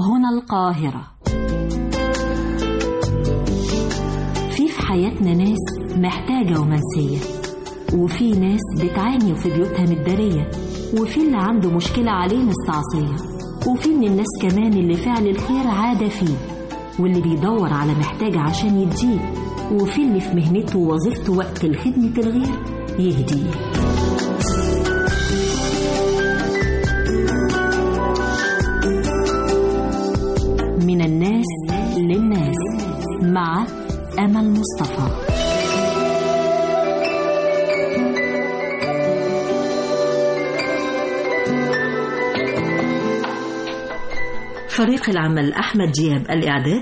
هنا القاهرة. في حياتنا ناس محتاجة ومنسية، وفي ناس بتعاني وفي بيوتها متدارية، وفي اللي عنده مشكلة عليه مستعصية، وفي من الناس كمان اللي فعل الخير عادة فيه، واللي بيدور على محتاج عشان يديه، وفي اللي في مهنته ووظيفته وقت الخدمة الغير يهديه. من الناس للناس مع أمل مصطفى. فريق العمل أحمد دياب الإعداد،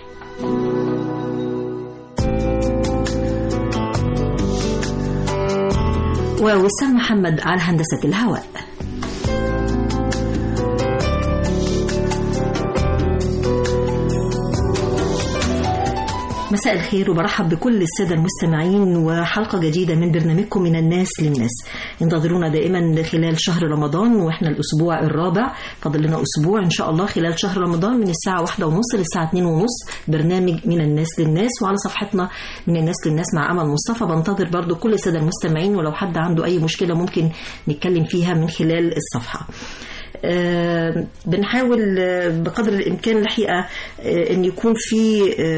ووسام محمد على هندسة الهواء. مساء الخير وبرحب بكل السادة المستمعين وحلقة جديدة من برنامجكم من الناس للناس. انتظرونا دائما خلال شهر رمضان، واحنا الأسبوع الرابع، فاضل لنا أسبوع إن شاء الله خلال شهر رمضان من الساعة 1:30 للساعة 2:30 برنامج من الناس للناس. وعلى صفحتنا من الناس للناس مع أمل مصطفى بنتظر برضو كل السادة المستمعين، ولو حد عنده أي مشكلة ممكن نتكلم فيها من خلال الصفحة. بنحاول بقدر الإمكان الحقيقة أن يكون في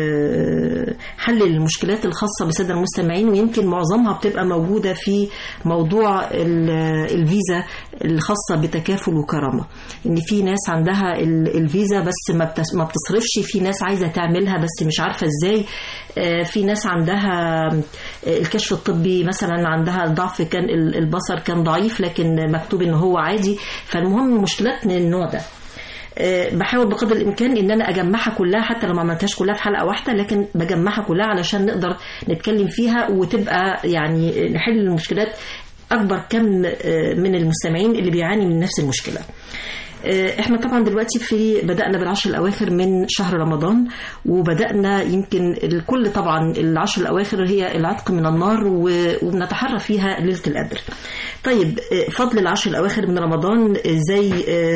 حل للمشكلات الخاصة بالسادة المستمعين، ويمكن معظمها بتبقى موجودة في موضوع الفيزا الخاصة بتكافل وكرامة. إن في ناس عندها الفيزا بس ما بتصرفش، في ناس عايزة تعملها بس مش عارفة إزاي، في ناس عندها الكشف الطبي مثلا عندها ضعف، كان البصر كان ضعيف لكن مكتوب إنه هو عادي. فالمهم مشكلات من النوع ده بحاول بقدر الإمكان إن أنا أجمعها كلها، حتى لو ما عملتهاش كلها في حلقة واحدة لكن بجمعها كلها علشان نقدر نتكلم فيها وتبقى يعني نحل المشكلات أكبر كم من المستمعين اللي بيعاني من نفس المشكلة. احنا طبعا دلوقتي بدأنا بالعشر الأواخر من شهر رمضان، وبدأنا يمكن الكل طبعا العشر الأواخر هي العتق من النار، وبنتحرى فيها ليلة القدر. طيب فضل العشر الأواخر من رمضان ازاي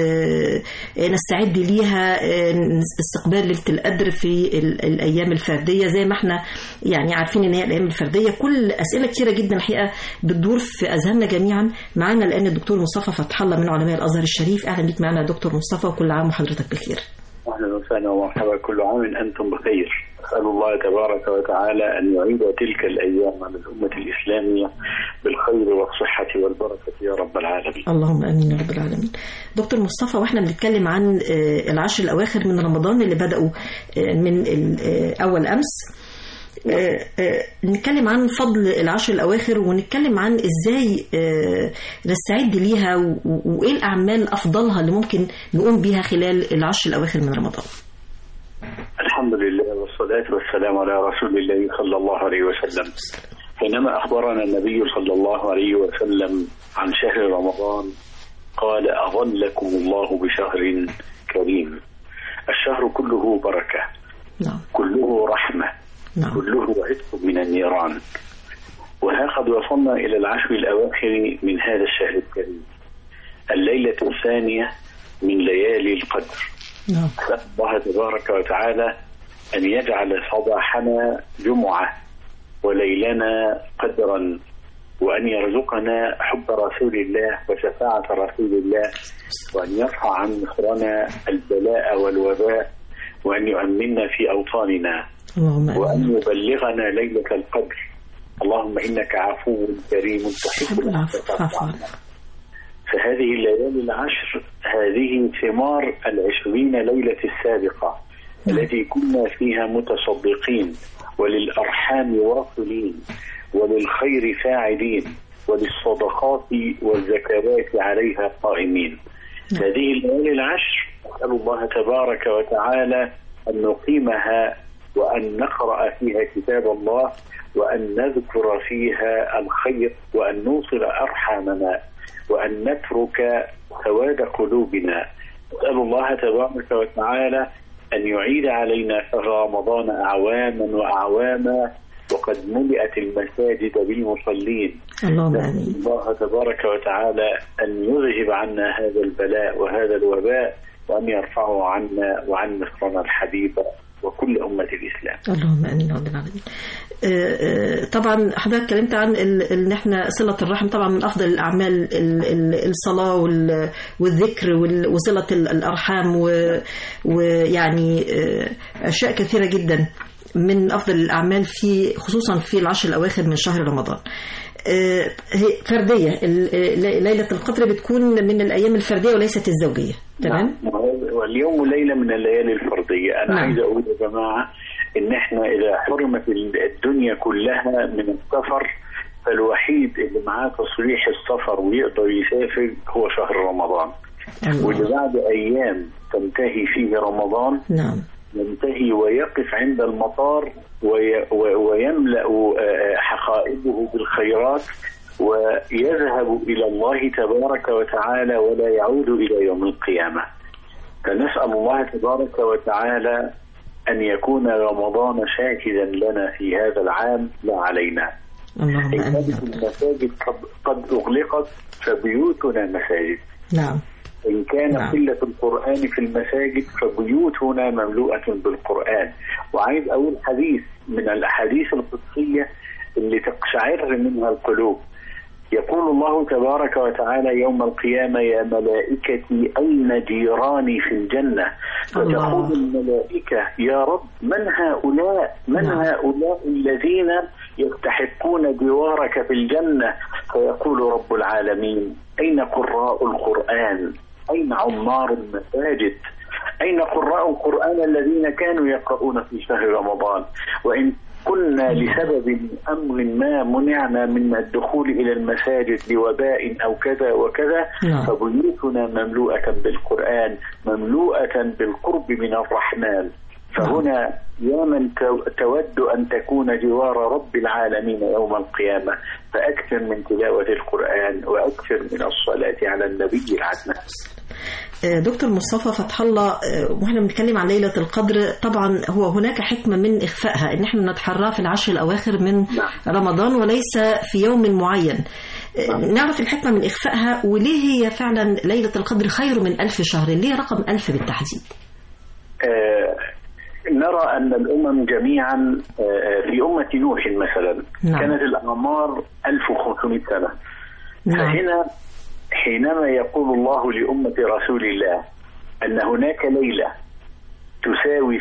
نستعد ليها، استقبال ليلة القدر في الأيام الفردية زي ما احنا يعني عارفين ان هي الأيام الفردية. كل أسئلة كتيرة جدا الحقيقة بتدور في أذهاننا جميعا. معانا الآن الدكتور مصطفى فتح الله من علماء الأزهر الشريف. أهلا بك معنا دكتور مصطفى، وكل عام وحضرتك بخير. أهلا وسهلا ومرحبا، كل عام أنتم بخير. أسأل الله تبارك وتعالى أن يعيد تلك الأيام على الأمة الإسلامية بالخير والصحة والبركة يا رب العالمين. اللهم آمين يا رب العالمين. دكتور مصطفى، وإحنا بنتكلم عن العشر الأواخر من رمضان اللي بدأوا من أول أمس، نتكلم عن فضل العشر الأواخر، ونتكلم عن إزاي نستعد ليها، وإيه الأعمال أفضلها اللي ممكن نقوم بها خلال العشر الأواخر من رمضان. الحمد لله والصلاة والسلام على رسول الله صلى الله عليه وسلم. حينما أخبرنا النبي صلى الله عليه وسلم عن شهر رمضان قال: أظلكم الله بشهر كريم. الشهر كله بركة، كله رحمة، كله عتق من النيران. وهقد وصلنا إلى العشر الأواخر من هذا الشهر الكريم، الليلة الثانية من ليالي القدر. أسأل الله تبارك وتعالى أن يجعل صباحنا جمعة وليلنا قدرا، وأن يرزقنا حب رسول الله وشفاعة رسول الله، وأن يرفع عن مصرنا البلاء والوباء، وأن يؤمننا في أوطاننا، وأن يبلغنا ليلة القدر. اللهم إنك عفو كريم تحب العفو فاعف عنا. فهذه الليالي العشر هذه ثمار 20 ليلة السابقة التي كنا فيها متصدقين، وللأرحام واصلين، وللخير فاعلين، وللصدقات والزكوات عليها قائمين. هذه الليالي العشر أسأل الله تبارك وتعالى أن نقيمها، وأن نقرأ فيها كتاب الله، وأن نذكر فيها الخير، وأن نوصل أرحامنا، وأن نترك سواد قلوبنا. أسأل الله تبارك وتعالى أن يعيد علينا شهر رمضان أعواما وأعواما، وقد ملئت المساجد بالمصلين. اللهم آمين. الله تبارك وتعالى أن يذهب عنا هذا البلاء وهذا الوباء، وأن يرفعه عنا وعن مصرنا الحبيبة وكل أمة الإسلام. اللهم آمين رب العالمين. طبعا حضرتك اتكلمت عن ان احنا صلة الرحم طبعا من أفضل الأعمال، الصلاة والذكر وصلة الأرحام، ويعني أشياء كثيرة جدا من أفضل الأعمال في خصوصا في العشر الأواخر من شهر رمضان. فردية ليلة القدر بتكون من الأيام الفردية وليست الزوجية. تمام. واليوم ليلة من الليالي الفردية. أنا عايز أقول يا جماعة إن إحنا إذا حرمت الدنيا كلها من السفر، فالوحيد اللي معاه تصريح السفر ويقدر يسافر هو شهر رمضان. واللي بعد أيام تنتهي فيه رمضان ينتهي ويقف عند المطار ويملأ حقائبه بالخيرات ويذهب إلى الله تبارك وتعالى ولا يعود إلى يوم القيامة. فنسأل الله تبارك وتعالى أن يكون رمضان شاهدا لنا في هذا العام لا علينا. إن كانت المساجد قد أغلقت فبيوتنا مساجد. نعم. إن كان قلة القرآن في المساجد فبيوتنا مملوءة بالقرآن. وعايز أقول حديث من الأحاديث القدسية اللي تقشعر منها القلوب. يقول الله تبارك وتعالى يوم القيامة: يا ملائكتي أين جيراني في الجنة؟ فتقول الملائكة: يا رب من هؤلاء؟ من هؤلاء الذين يستحقون جوارك في الجنة؟ فيقول رب العالمين: أين قراء القرآن؟ أين عمار المساجد؟ أين قراء القرآن الذين كانوا يقرؤون في شهر رمضان؟ وإن كنا لسبب أمر ما منعنا من الدخول إلى المساجد لوباء أو كذا وكذا فبيوتنا مملوءة بالقرآن، مملوءة بالقرب من الرحمن. فهنا يا من تود أن تكون جوار رب العالمين يوم القيامة فأكثر من تلاوة القرآن وأكثر من الصلاة على النبي العدنان. دكتور مصطفى فتح الله، واحنا بنتكلم عن ليلة القدر طبعا هو هناك حكمة من إخفائها، إن احنا نتحرى في العشر الأواخر من رمضان وليس في يوم معين. نعرف الحكمة من إخفائها، وليه هي فعلا ليلة القدر خير من 1000 شهر؟ ليه رقم 1000 بالتحديد؟ نرى أن الأمم جميعا في أمة نوح مثلا كانت الأعمار 1500 سنة. فهنا حينما يقول الله لأمة رسول الله أن هناك ليلة تساوي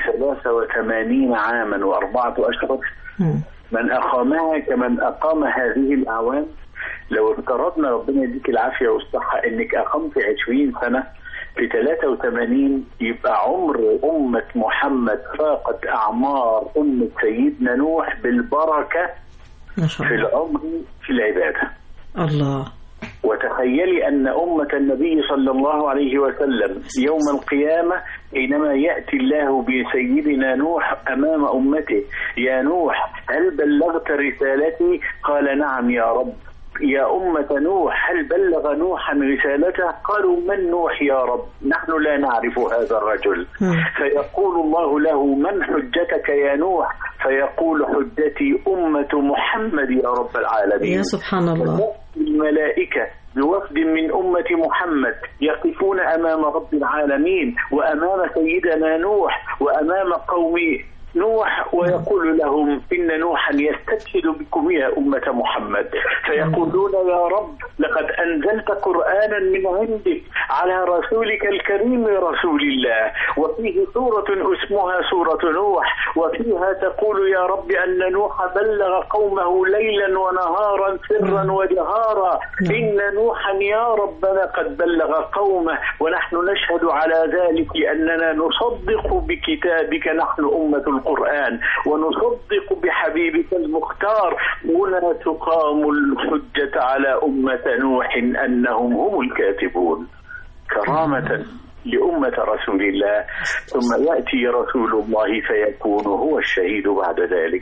83 عاما و4 أشهر، من أقامها كمن أقام هذه الأعوام. لو افترضنا ربنا يديك العافية والصحة أنك أقمت 20 سنة في 83، يبقى عمر أمة محمد فاقت أعمار أمة سيدنا نوح بالبركة في العمر في العبادة. الله. وتخيلي أن أمة النبي صلى الله عليه وسلم يوم القيامة حينما يأتي الله بسيدنا نوح أمام أمته: يا نوح هل بلغت رسالتي؟ قال: نعم يا رب. يا أمة نوح هل بلغ نوحا رسالته؟ قالوا: من نوح يا رب؟ نحن لا نعرف هذا الرجل. فيقول الله له: من حجتك يا نوح؟ فيقول: حجتي أمة محمد يا رب العالمين. يا سبحان الله. الملائكة بوفد من أمة محمد يقفون أمام رب العالمين وأمام سيدنا نوح وأمام قوم نوح، ويقول لهم: إن نوحا يستشهد بكم يا أمة محمد. فيقولون: يا رب لقد أنزلت قرآنا من عندك على رسولك الكريم رسول الله، وفيه سورة اسمها سورة نوح، وفيها تقول يا رب أن نوح بلغ قومه ليلا ونهارا سرا وجهارا، إن نوحا يا ربنا قد بلغ قومه، ونحن نشهد على ذلك أننا نصدق بكتابك نحن أمة القرآن ونصدق بحبيبك المختار. هنا تقام الحجة على أمة نوح أنهم هم الكاذبون كرامة لأمة رسول الله، ثم يأتي رسول الله فيكون هو الشهيد بعد ذلك.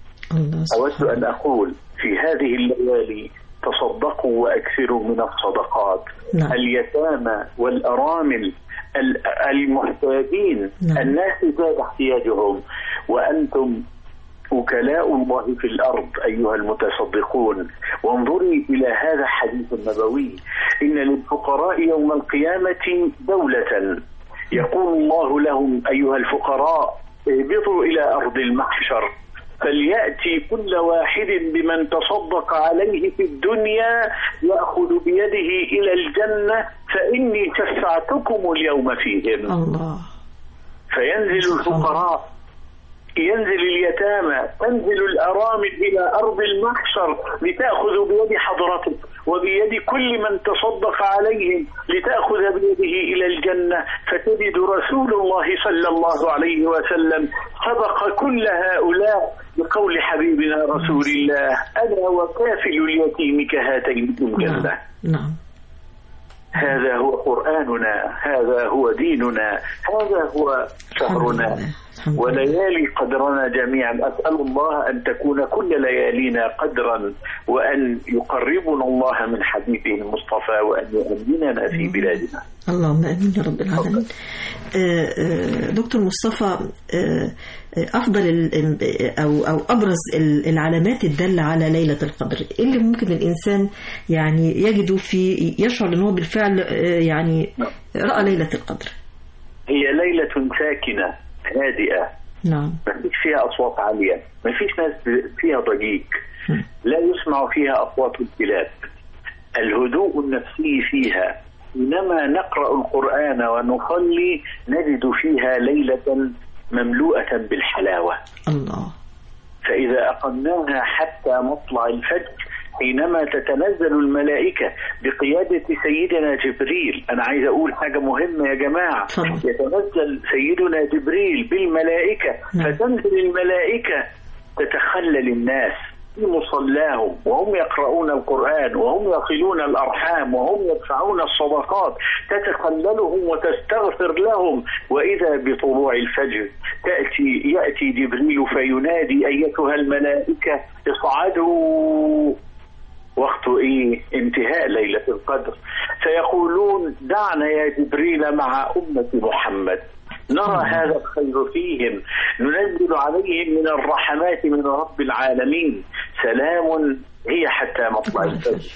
أود أن أقول في هذه الليالي: تصدقوا وأكثروا من الصدقات. اليتامى والأرامل المحتاجين الناس زاد احتياجهم، وأنتم وكلاء الله في الأرض أيها المتصدقون. وانظري إلى هذا الحديث النبوي: إن للفقراء يوم القيامة دولة يقول الله لهم أيها الفقراء اهبطوا إلى أرض المحشر فليأتي كل واحد بمن تصدق عليه في الدنيا يأخذ بيده إلى الجنة فإني شفعتكم اليوم فيهم. الله. فينزل الفقراء، ينزل اليتامى، تنزل الأرامل إلى أرض المحشر لتأخذ بيد حضرتك وبيد كل من تصدق عليهم لتأخذ بيده إلى الجنة، فتجد رسول الله صلى الله عليه وسلم سبق كل هؤلاء بقول حبيبنا رسول الله أنا وكافل اليتيم كهاتين في الجنة. نعم. هذا هو قرآننا، هذا هو ديننا، هذا هو شهرنا وليالي قدرنا جميعا. أسأل الله أن تكون كل ليالينا قدرا وأن يقربنا الله من حبيبه المصطفى وأن يؤمننا في بلادنا. اللهم آمين يا رب العالمين. دكتور مصطفى، أفضل أو أبرز العلامات الدالة على ليلة القدر إيه اللي ممكن الإنسان يعني يجده في يشعر أنه بالفعل يعني رأى ليلة القدر؟ هي ليلة ساكنة هادئة. نعم. ما فيش فيها أصوات عالية، ما فيش ناس فيها ضجيج، لا يسمع فيها أصوات الكلاب. الهدوء النفسي فيها حينما نقرأ القرآن ونصلي نجد فيها ليلة مملوءة بالحلاوة. الله. فإذا أقمناها حتى مطلع الفجر حينما تتنزل الملائكة بقيادة سيدنا جبريل. أنا عايز أقول حاجة مهمة يا جماعة. يتنزل سيدنا جبريل بالملائكة فتنزل الملائكة تتخلل الناس في مصلاهم وهم يقرؤون القرآن وهم يصلون الأرحام وهم يدفعون الصدقات، تتخللهم وتستغفر لهم. وإذا بطلوع الفجر يأتي جبريل فينادي أيتها الملائكة اصعدوا. وقت انتهاء ليلة القدر، فيقولون دعنا يا جبريل مع أمة محمد نرى هذا الخير فيهم، ننزل عليهم من الرحمات من رب العالمين، سلام هي حتى مطلع الفجر.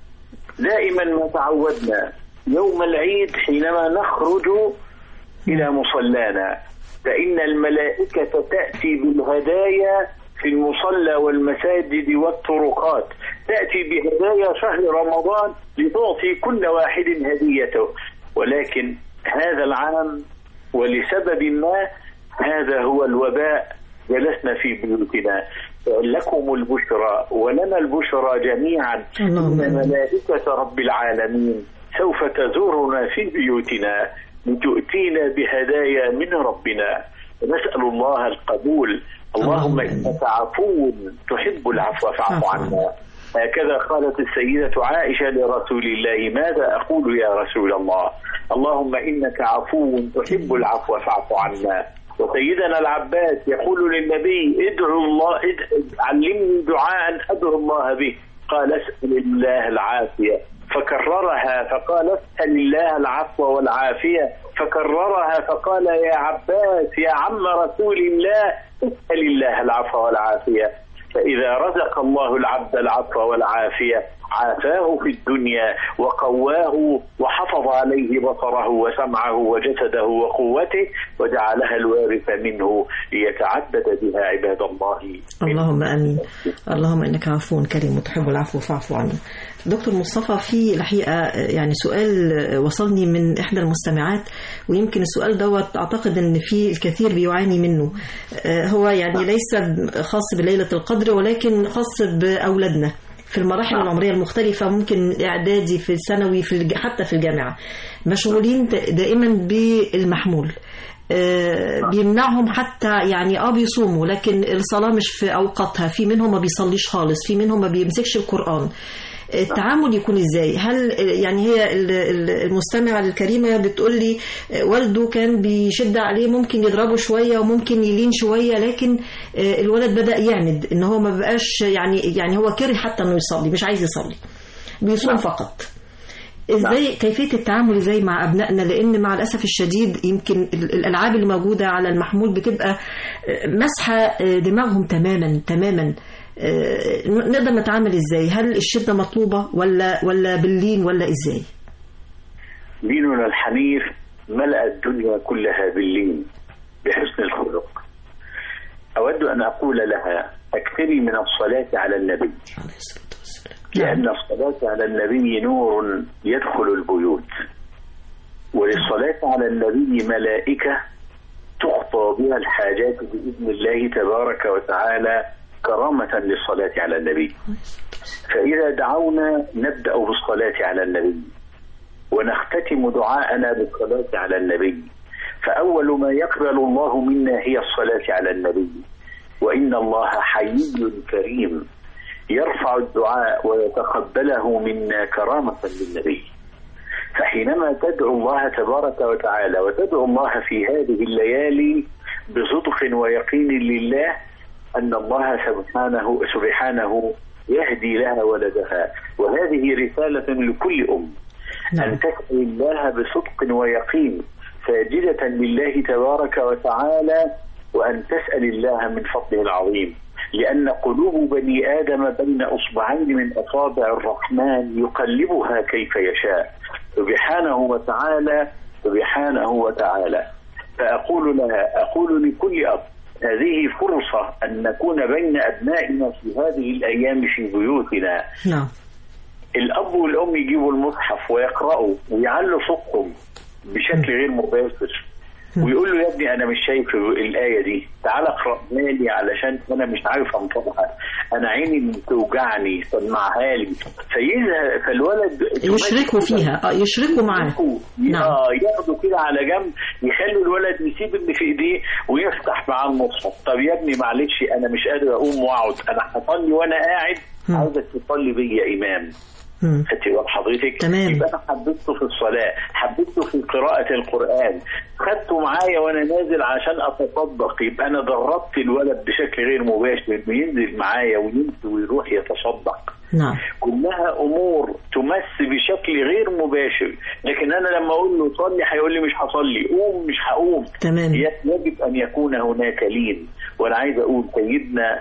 دائما ما تعودنا يوم العيد حينما نخرج إلى مصلانا فإن الملائكة تأتي بالهدايا في المصلى والمساجد والطرقات، تأتي بهدايا شهر رمضان لتعطي كل واحد هديته. ولكن هذا العام ولسبب ما هذا هو الوباء جلسنا في بيوتنا. لكم البشرى ولنا البشرى جميعا إن ملائكة رب العالمين سوف تزورنا في بيوتنا لتؤتينا بهدايا من ربنا. نسأل الله القبول. اللهم إنك عفو تحب العفو فاعف عنا. هكذا قالت السيدة عائشة لرسول الله ماذا أقول يا رسول الله؟ اللهم إنك عفو تحب العفو فاعف عنا. وسيدنا العباس يقول للنبي ادعو الله علمني دعاء أدعو الله به، قال اسأل الله العافية، فكررها فقال اسأل الله العفو والعافية، فكررها فقال يا عباس يا عم رسول الله اسأل الله العفو والعافية. فإذا رزق الله العبد العفو والعافية عافاه في الدنيا وقواه وحفظ عليه بصره وسمعه وجسده وقوته وجعلها الوارث منه ليتعبد بها عباد الله. اللهم آمين. اللهم إنك عفو كريم وتحب العفو فاعف عنا. دكتور مصطفى، في الحقيقة يعني سؤال وصلني من إحدى المستمعات ويمكن السؤال دوت أعتقد أن في الكثير بيعاني منه. هو يعني ليس خاص بليلة القدر ولكن خاص بأولادنا في المراحل العمرية المختلفة، ممكن إعدادي في الثانوي حتى في الجامعة، مشغولين دائما بالمحمول، بيمنعهم حتى يعني بيصوموا لكن الصلاة مش في أوقاتها، في منهم ما بيصليش خالص، في منهم ما بيمسكش القرآن. التعامل يكون ازاي؟ هل يعني هي المستمعة الكريمة بتقول لي والده كان بيشد عليه، ممكن يضربه شوية وممكن يلين شوية، لكن الولد بدأ يعند ان هو ما بقاش يعني هو كره حتى انه يصلي، مش عايز يصلي، بيصوم فقط. ازاي كيفية التعامل ازاي مع ابنائنا؟ لان مع الاسف الشديد يمكن الالعاب اللي موجودة على المحمول بتبقى مسحة دماغهم تماما. نقدر نتعامل ازاي؟ هل الشدة مطلوبة ولا باللين ولا ازاي؟ ديننا الحنيف ملأ الدنيا كلها باللين بحسن الخلق. أود أن أقول لها أكثري من الصلاة على النبي، لأن الصلاة على النبي نور يدخل البيوت، وللصلاة على النبي ملائكة تخطى بها الحاجات بإذن الله تبارك وتعالى كرامة للصلاة على النبي. فإذا دعونا نبدأ بالصلاة على النبي ونختتم دعاءنا بالصلاة على النبي، فأول ما يقبل الله منا هي الصلاة على النبي، وإن الله حيي كريم يرفع الدعاء ويتقبله منا كرامة للنبي. فحينما تدعو الله تبارك وتعالى وتدعو الله في هذه الليالي بصدق ويقين لله أن الله سبحانه يهدي لها ولدها، وهذه رسالة لكل أن تسأل الله بصدق ويقين ساجدة لله تبارك وتعالى، وأن تسأل الله من فضله العظيم، لأن قلوب بني آدم بين أصبعين من أصابع الرحمن يقلبها كيف يشاء سبحانه وتعالى. فأقول لها، أقول لكل أب، هذه فرصة أن نكون بين أبنائنا في هذه الأيام في بيوتنا. الأب والأم يجيبوا المصحف ويقرأوا ويعلوا صوتهم بشكل غير مباشر ويقول له يا ابني أنا مش شايف الآية دي، تعال اقرأ لي علشان أنا مش عارف أنطقها، أنا عيني توجعني، سمعها لي. فالولد يشركوا فيها، يشركوا معاه، ياخدوا كده على جنب، يخلوا الولد يسيب اللي في إيديه ويفتح معاه المصحف. طب يا ابني معلش أنا مش قادر أقوم وأقعد، أنا هصلي وأنا قاعد، عاوزك تصلي بيا إمام. خدتي حضرتك؟ تمام. يبقى انا حبيته في الصلاه، حبيته في قراءه القران، خدته معايا وانا نازل عشان اتصدق، يبقى انا دربت الولد بشكل غير مباشر انه ينزل معايا ويمشي ويروح يتصدق. نعم. كلها امور تمس بشكل غير مباشر، لكن انا لما اقول له صلي هيقول لي مش هصلي، قوم مش هقوم. تمام. يجب ان يكون هناك لين. وانا عايز اقول سيدنا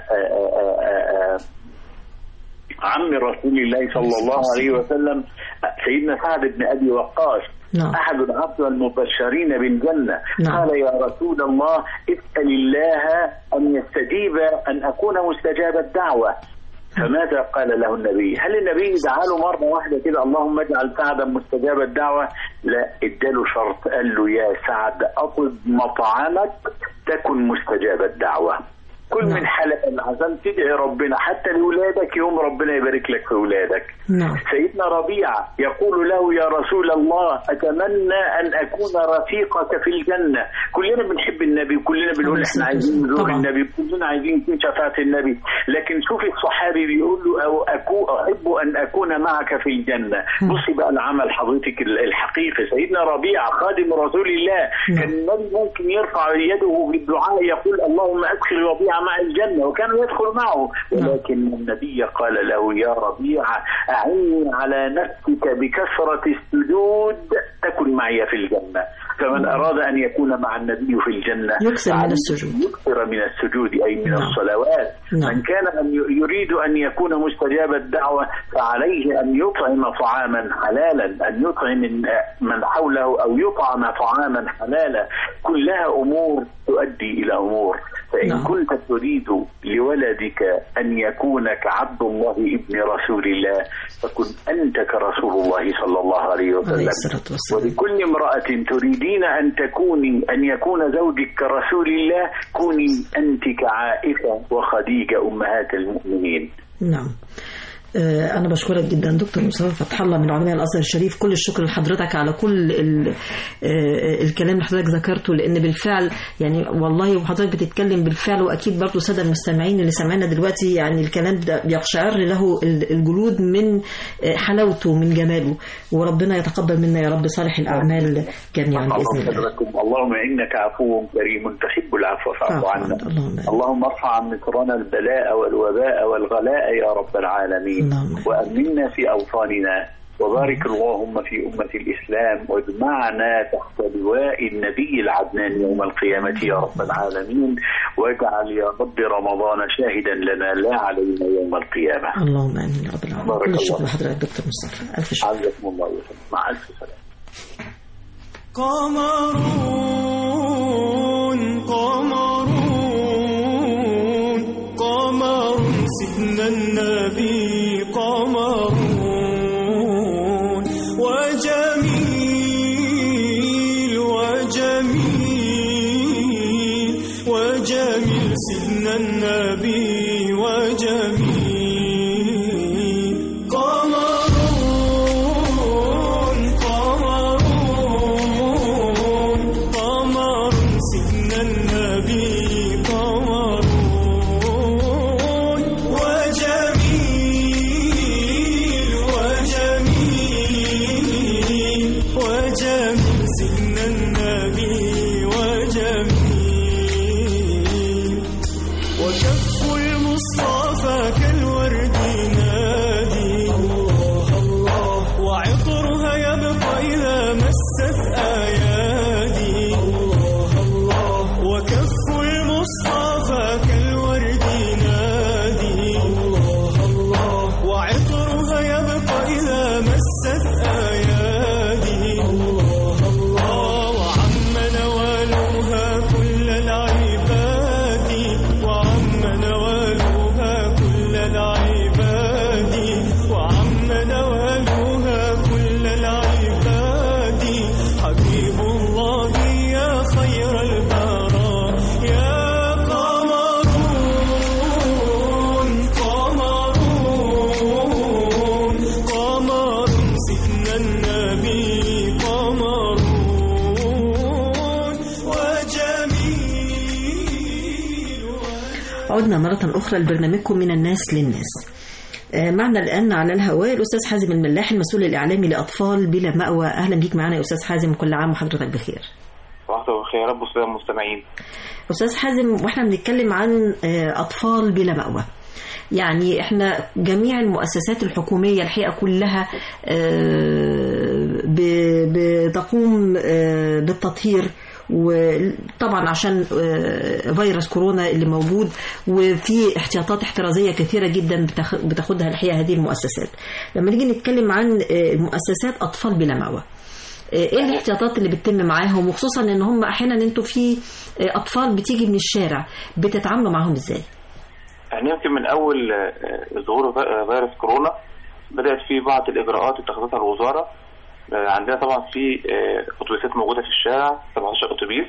عم رسول الله صلى الله عليه وسلم سيدنا سعد بن أبي وقاص أحد العشرة المبشرين بالجنة قال يا رسول الله اسأل الله أن يستجيب أن أكون مستجاب الدعوة. فماذا قال له النبي؟ هل النبي دعا له مرة واحدة كده اللهم اجعل سعدا مستجاب الدعوة؟ لا، اداله شرط، قال له يا سعد أطب مطعمك تكن مستجاب الدعوة، كل من حلق العزم تدعي ربنا حتى لأولادك يوم ربنا يبارك لك في أولادك. سيدنا ربيعة يقول له يا رسول الله أتمنى أن أكون رفيقك في الجنة. كلنا بنحب النبي وكلنا بنقول احنا عايزين نزور النبي، كلنا عايزين نكون شفاعة النبي، لكن شوف الصحابي بيقول له أحب أن أكون معك في الجنة. بصي بقى العمل حضرتك الحقيقي. سيدنا ربيعة خادم رسول الله كان النبي ممكن يرفع يده بالدعاء يقول اللهم أدخل ربيعة مع الجنة وكانوا يدخل معه، ولكن النبي قال له يا ربيعة أعني على نفسك بكثرة السجود تكن معي في الجنة. فمن أراد أن يكون مع النبي في الجنة يكثر من السجود، يكثر من السجود أي من الصلوات. من كان يريد أن يكون مستجاب الدعوة فعليه أن يطعم طعاما حلالا، أن يطعم من حوله أو يطعم طعاما حلالا. كلها أمور تؤدي إلى أمور. فإن كنت تريد لولدك أن يكون كعبد الله ابن رسول الله فكن أنت كرسول الله صلى الله عليه وسلم. ولكل امرأة تريدين أن يكون زوجك كرسول الله كوني أنت كعائشة وخديجة أمهات المؤمنين. نعم. أنا بشكرك جدا دكتور مصطفى فتح الله من علماء الأزهر الشريف. كل الشكر لحضرتك على كل الكلام اللي حضرتك ذكرته، لأن بالفعل يعني والله وحضرتك بتتكلم بالفعل، وأكيد برضو السادة المستمعين اللي سمعنا دلوقتي يعني الكلام ده بيقشعر له الجلود من حلاوته من جماله. وربنا يتقبل منا يا رب صالح الأعمال جميعا بإذن الله. اللهم إنك عفو كريم تحب العفو فاعف عنا. اللهم ارفع عن مصرنا البلاء والوباء والغلاء يا رب العالمين، وأمنا في أوطاننا، وبارك اللهم في أمة الإسلام، واجمعنا تحت لواء النبي العدنان يوم القيامة يا رب العالمين، واجعل يا رب رمضان شاهدا لنا لا علينا يوم القيامة. اللهم آمين يا رب العالمين. كل الشكر لحضرتك دكتور مصطفى. ألف شكر. عزكم الله وسلم. مع ألف سلام. قمر سيدنا النبي قمر وجميل سيدنا النبي وجميل قمر سيدنا النبي قمر وجميل سيدنا النبي وجميل وكف المصطفى كالورد نادي الله الله وعطرها يبقى إذا مست أيادي الله الله وكف المصطفى كالورد نادي الله الله وعطرها يبقى إذا مست أيادي الله الله وعم نوالها كل العباد وعم نوالها كل العباد وعم نوالها كل العباد حبيب الله يا خير البراء يا قمر سيدنا النبي قمر وجميل. عدنا مرة أخرى لبرنامجكم من الناس للناس. معنا الآن على الهواء الأستاذ حازم الملاح المسؤول الإعلامي لأطفال بلا مأوى. أهلا بيك معنا يا أستاذ حازم، كل عام وحضرتك بخير. وحضرتك بخير، رب السلام المستمعين. أستاذ حازم، وإحنا بنتكلم عن أطفال بلا مأوى، يعني إحنا جميع المؤسسات الحكومية الحقيقة كلها بتقوم بالتطهير، وطبعا عشان فيروس كورونا اللي موجود، وفي احتياطات احترازية كثيرة جدا بتاخدها الحقيقة هذه المؤسسات. لما نيجي نتكلم عن مؤسسات أطفال بلا مأوى، ايه الاحتياطات اللي بتتم معاهم، وخصوصا ان هم احيانا انتوا في اطفال بتيجي من الشارع، بتتعاملوا معاهم ازاي؟ يعني يمكن من اول ظهور فيروس كورونا بدأت في بعض الاجراءات اتخذتها الوزارة. عندنا طبعا في اتوبيسات موجودة في الشارع 17 اتوبيس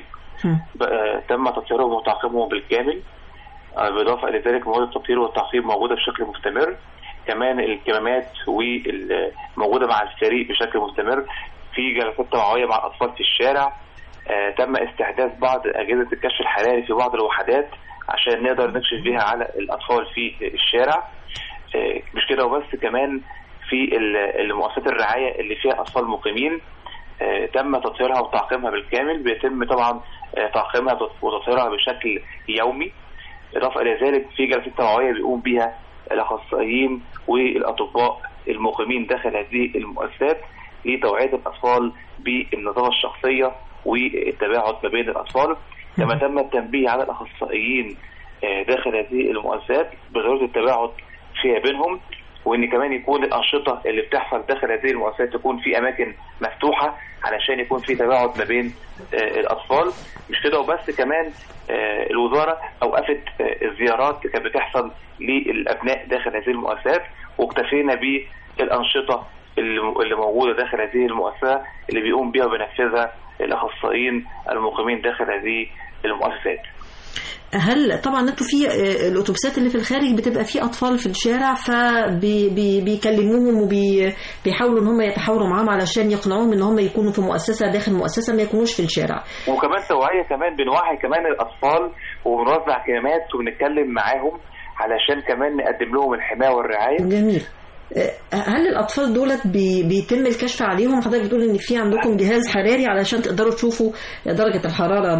تم تطهيرهم وتعقيمهم بالكامل. بالاضافة الى ذلك مواد التطهير والتعقيم موجودة بشكل مستمر. كمان الكمامات وموجودة مع الفريق بشكل مستمر. في جلسات توعوية مع الأطفال في الشارع. تم استحداث بعض أجهزة الكشف الحراري في بعض الوحدات عشان نقدر نكشف بيها على الأطفال في الشارع. مش كده وبس، كمان في المؤسسات الرعاية اللي فيها أطفال مقيمين تم تطهيرها وتعقيمها بالكامل. بيتم طبعا تعقيمها وتطهيرها بشكل يومي. إضافة إلى ذلك في جلسات توعوية بيقوم بيها الأخصائيين والأطباء المقيمين داخل هذه المؤسسات لتوعية الأطفال بالنظافة الشخصية والتباعد ما بين الأطفال. كما تم التنبيه على الأخصائيين داخل هذه المؤسسات بضرورة التباعد فيها بينهم، وإن كمان يكون الأنشطة اللي بتحصل داخل هذه المؤسسات تكون في أماكن مفتوحة علشان يكون في تباعد ما بين الأطفال. مش كده وبس، كمان الوزارة أوقفت الزيارات اللي كانت بتحصل للأبناء داخل هذه المؤسسات، واكتفينا بالأنشطة اللي موجودة داخل هذه المؤسسة اللي بيقوم بها وبينفذها الأخصائيين المقيمين داخل هذه المؤسسات. هل طبعا انتوا في الاتوبيسات اللي في الخارج بتبقى في اطفال في الشارع، فبيكلموهم وبيحاولوا ان هم يتحاوروا معاهم علشان يقنعوهم ان هم يكونوا في مؤسسه داخل مؤسسه، ما يكونوش في الشارع. وكمان توعيه، كمان بنوعي كمان الاطفال وبنوزع كلمات وبنتكلم معاهم علشان كمان نقدم لهم الحمايه والرعايه. جميل. هل الأطفال دولت بيتم الكشف عليهم؟ حضرتك بتقول إن في عندكم جهاز حراري علشان تقدروا تشوفوا درجة الحرارة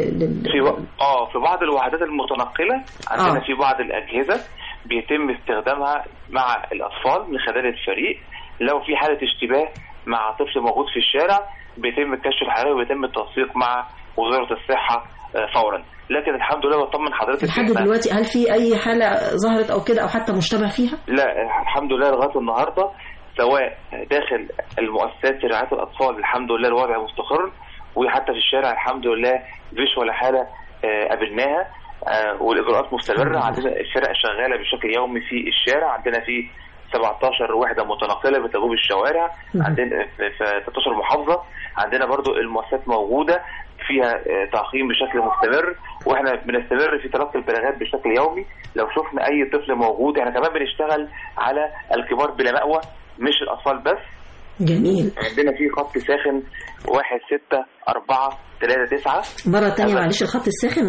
في بعض الوحدات المتنقلة عندنا في بعض الأجهزة بيتم استخدامها مع الأطفال من خلال الفريق. لو في حالة اشتباه مع طفل موجود في الشارع بيتم الكشف الحراري وبيتم التنسيق مع وزارة الصحة فورا. لكن الحمد لله بطمن حضرتك لحد دلوقتي هل في أي حالة ظهرت أو كده أو حتى مشتبه فيها؟ لا الحمد لله لغاية النهاردة سواء داخل المؤسسات رعاية الأطفال الحمد لله الوضع مستقر، وحتى في الشارع الحمد لله مفيش ولا حاله قابلناها. والاجراءات مستمره. عندنا الفرق شغاله بشكل يومي في الشارع. عندنا في 17 وحده متنقله بتجوب الشوارع، عندنا في 13 محافظه. عندنا برضو المؤسسات موجوده فيها تعقيم بشكل مستمر، واحنا بنستمر في تلقي البلاغات بشكل يومي. لو شفنا اي طفل موجود، احنا كمان بنشتغل على الكبار بلا مأوى مش الاطفال بس. جميل. عندنا في خط ساخن 16439. مرة تانية معلش، الخط الساخن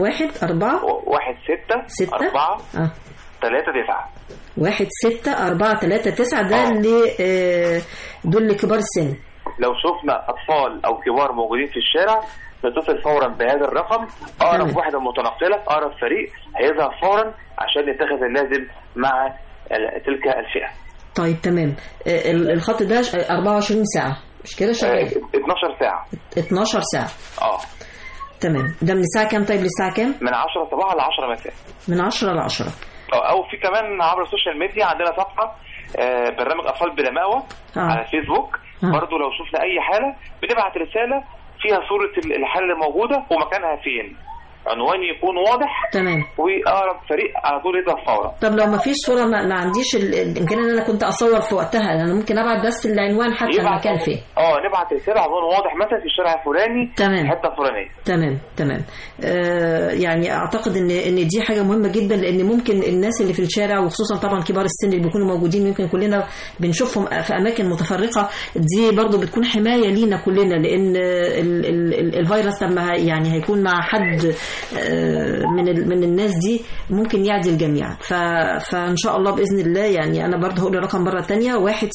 16439 ده اللي دول لكبار السن. لو شفنا اطفال او كبار موجودين في الشارع نتصل فورا بهذا الرقم. اقرب وحده متنقله، اقرب فريق هيظهر فورا عشان نتخذ اللازم مع تلك الفئه. طيب تمام. الخط ده 24 ساعه مش كده شغال؟ 12 ساعه. 12 ساعه. تمام. ده من الساعه كام طيب للساعه كام؟ من 10 صباحا ل 10 مساء. من 10 ل 10. او في كمان عبر السوشيال ميديا عندنا صفحه برنامج اطفال بلا مأوى على الفيسبوك. برضو لو شفنا اي حاله بنبعت رساله فيها صوره الحاله اللي موجوده ومكانها فين، عنوان يكون واضح. تمام. واقرب فريق على طول يظهر فورا. طب لو ما فيش صوره، ما عنديش الامكانيه ان انا كنت اصور في وقتها، انا ممكن ابعت بس العنوان حتى المكان فين. نبعت رساله عنوان واضح مثلا في الشارع الفلاني. تمام. الحته الفلانيه. تمام. يعني اعتقد ان دي حاجه مهمه جدا، لان ممكن الناس اللي في الشارع وخصوصا طبعا كبار السن اللي بيكونوا موجودين يمكن كلنا بنشوفهم في اماكن متفرقه، دي برضو بتكون حمايه لينا كلنا، لان الفيروس لما يعني هيكون مع حد من الناس دي ممكن يعدي الجميع. فان شاء الله باذن الله. يعني انا برضه هقول الرقم مره ثانيه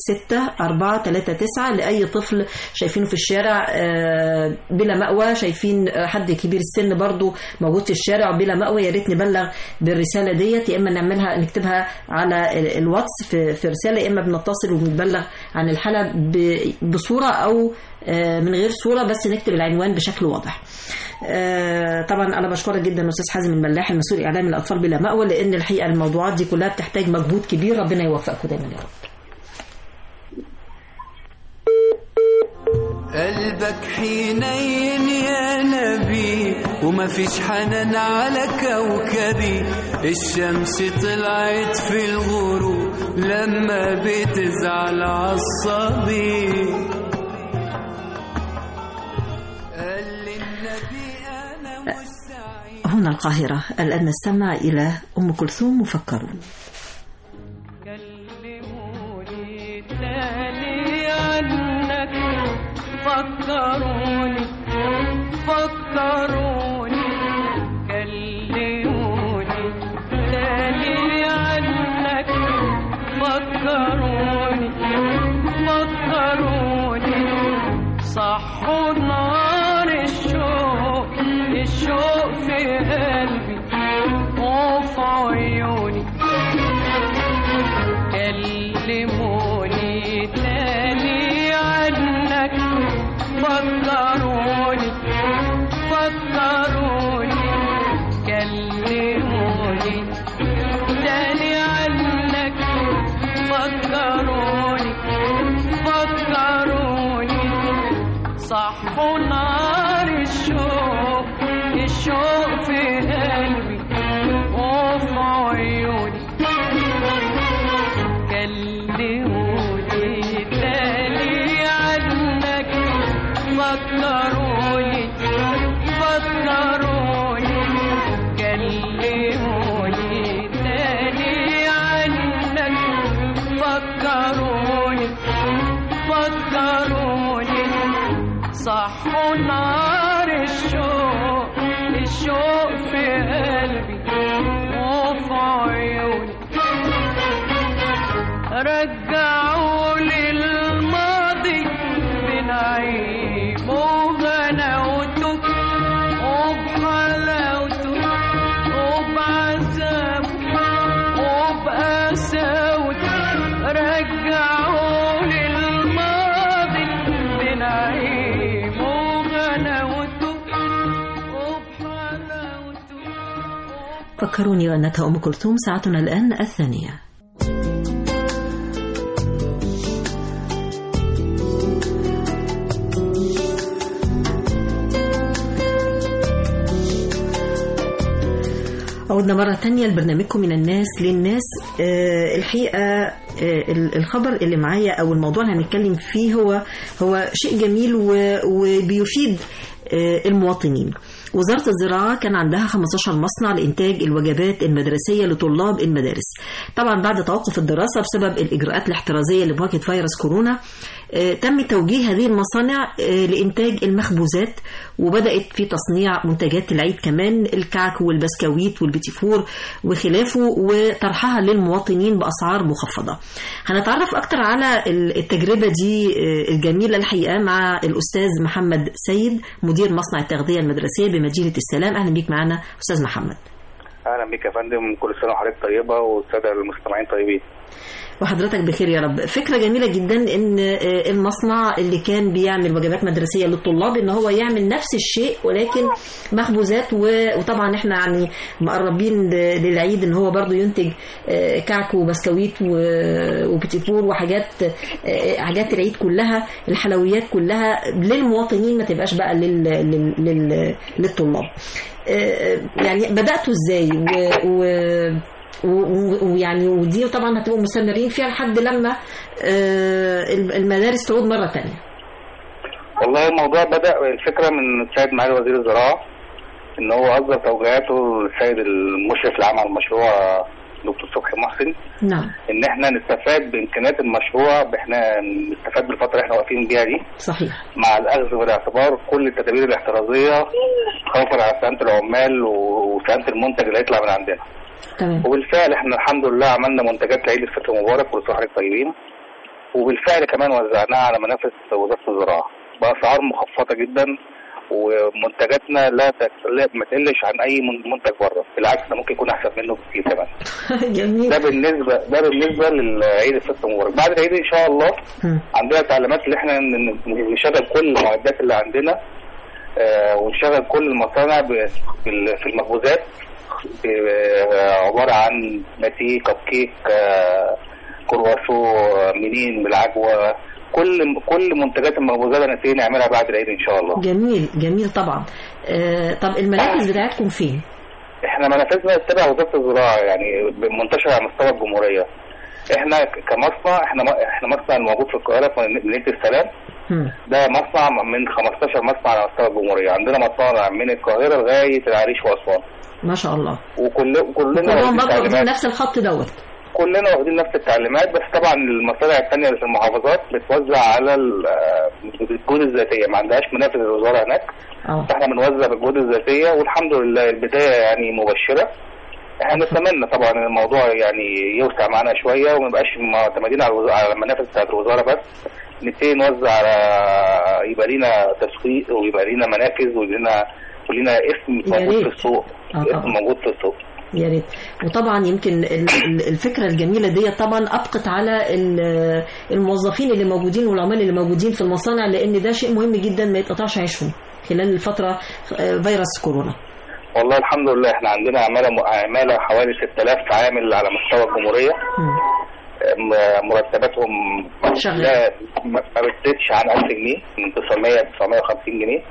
16439 لاي طفل شايفينه في الشارع بلا مأوى، شايفين حد كبير السن برضه موجود في الشارع بلا مأوى، يا ريت نبلغ بالرساله ديت، يا اما نكتبها على الواتس في رساله، يا اما بنتصل وبنبلغ عن الحاله بصوره او من غير صوره، بس نكتب العنوان بشكل واضح. طبعا انا بشكرك جدا استاذ حازم الملاح المسؤول الاعلامي للاطفال بلا مأوى، لان الحقيقه الموضوعات دي كلها بتحتاج مجهود كبير. ربنا يوفقكم دايما يا رب. قلبك حنين يا نبي وما فيش حنان على كوكبي، الشمس طلعت في الغروب لما بتزعل عالصبي. هنا القاهرة. الآن نستمع إلى أم كلثوم وفكروني. كلموني تاني عنك، فكروني كلموني تاني عنك، فكروني صحوا نار الشوق في قلبي وفي عيوني. كلموني تاني عنك، فكروني كلموني تاني عنك، فكروني صحوا نار الشوق في قلبي وفي عيوني. كلموني تاني عنك، فكروني كلموني تاني عنك، فكروني صحوا نار الشوق في قلبي وفي عيوني. رجعوا للماضي بنعيم وغناوته وبحلاوته وبعذابه وبقساوته. رجعوا للماضي بنعيم وغناوته وبحلاوته. فكروني وأنتها أم كلثوم. ساعتنا الآن 2:00. عودنا مرة تانية لبرنامجكم من الناس للناس. الحقيقة الخبر اللي معايا أو الموضوع اللي هنتكلم فيه هو شيء جميل وبيفيد المواطنين. وزارة الزراعة كان عندها 15 مصنع لإنتاج الوجبات المدرسية لطلاب المدارس. طبعا بعد توقف الدراسة بسبب الإجراءات الاحترازية لمواجهة فيروس كورونا تم توجيه هذه المصانع لإنتاج المخبوزات، وبدأت في تصنيع منتجات العيد كمان، الكعك والبسكويت والبيتيفور وخلافه، وطرحها للمواطنين بأسعار مخفضة. هنتعرف أكتر على التجربة دي الجميلة الحقيقة مع الأستاذ محمد سيد، مدير مصنع التغذية المدرسية بمدينة السلام. أهلا بيك معنا أستاذ محمد. أهلا بك يا فندم، كل سنة وحضرتك طيبة والسادة المستمعين طيبين. وحضرتك بخير يا رب. فكرة جميلة جدا ان المصنع اللي كان بيعمل وجبات مدرسية للطلاب ان هو يعمل نفس الشيء ولكن مخبوزات، وطبعا احنا يعني مقربين للعيد ان هو برضو ينتج كعك وبسكويت وبيتيفور وحاجات العيد كلها، الحلويات كلها للمواطنين، ما تبقاش بقى للطلاب. يعني بدأتوا ازاي ويعني ودي طبعا هتبقوا مستمرين فيها لحد لما المدارس تعود مرة تانية؟ والله الموضوع بدأ الفكرة من السيد معالي وزير الزراعة، ان هو أصدر توجيهاته للسيد المشرف العام على المشروع دكتور صبحي محسن. نعم. ان احنا نستفاد بامكانيات المشروع، احنا نستفاد بالفترة اللي احنا واقفين بيها دي. صحيح. مع الاخذ بالاعتبار كل التدابير الاحترازية خوفا على سلامة العمال وسلامة المنتج اللي هيطلع من عندنا. تمام. وبالفعل احنا الحمد لله عملنا منتجات لعيد الفطر المبارك ولصحة حضرتك طيبين، وبالفعل كمان وزعناها على منافذ وزارة الزراعة بأسعار مخفضة جدا، ومنتجاتنا ما تقلش عن اي منتج بره، بالعكس ده ممكن يكون احسن منه بكتير كمان. جميل. ده بالنسبه للعيد الفطر المبارك. بعد العيد ان شاء الله عندنا تعليمات اللي احنا نشغل كل المعدات اللي عندنا، ونشغل كل المصانع في المخبوزات، عبارة عن ناتيه، كب كيك، كرواسو، منين بالعجوة، كل منتجات المخبوزات ناتيه نعملها بعد العيد ان شاء الله. جميل جميل طبعا. طب المنافذ بتاعتكم فين؟ احنا منافذنا تبع وزارة الزراعة، يعني منتشرة على مستوى الجمهورية. احنا كمصنع احنا مصنع الموجود في القاهرة في مدينة السلام. ده مصنع من 15 مصنع على مستوى الجمهورية. عندنا مصانع من القاهرة لغاية العريش وأسوان. ما شاء الله. كلنا واخدين نفس الخط دوت. كلنا واخدين نفس التعليمات، بس طبعا المصانع الثانية اللي في المحافظات بتوزع على الجهود الذاتية، ما عندهاش منافذ الوزارة هناك. فاحنا بنوزع بالجهود الذاتية، والحمد لله البداية يعني مبشرة. احنا نتمنى طبعا الموضوع يعني يوسع معنا شوية وما نبقاش معتمدين على المنافذ بتاعت الوزارة بس، نبتدي نوزع على يبقى لينا تسويق ويبقى لينا منافذ ولينا اسم موجود في السوق. اسم موجود في السوق. يا ريت. وطبعا يمكن الفكره الجميله دي طبعا ابقت على الموظفين اللي موجودين والعمال اللي موجودين في المصانع، لان ده شيء مهم جدا ما يتقطعش عيشهم خلال الفتره فيروس كورونا. والله الحمد لله احنا عندنا عماله حوالي 6000 عامل على مستوى الجمهوريه. مرتباتهم ما بتزيدش عن 1000 جنيه، من 900 ل 950 جنيه.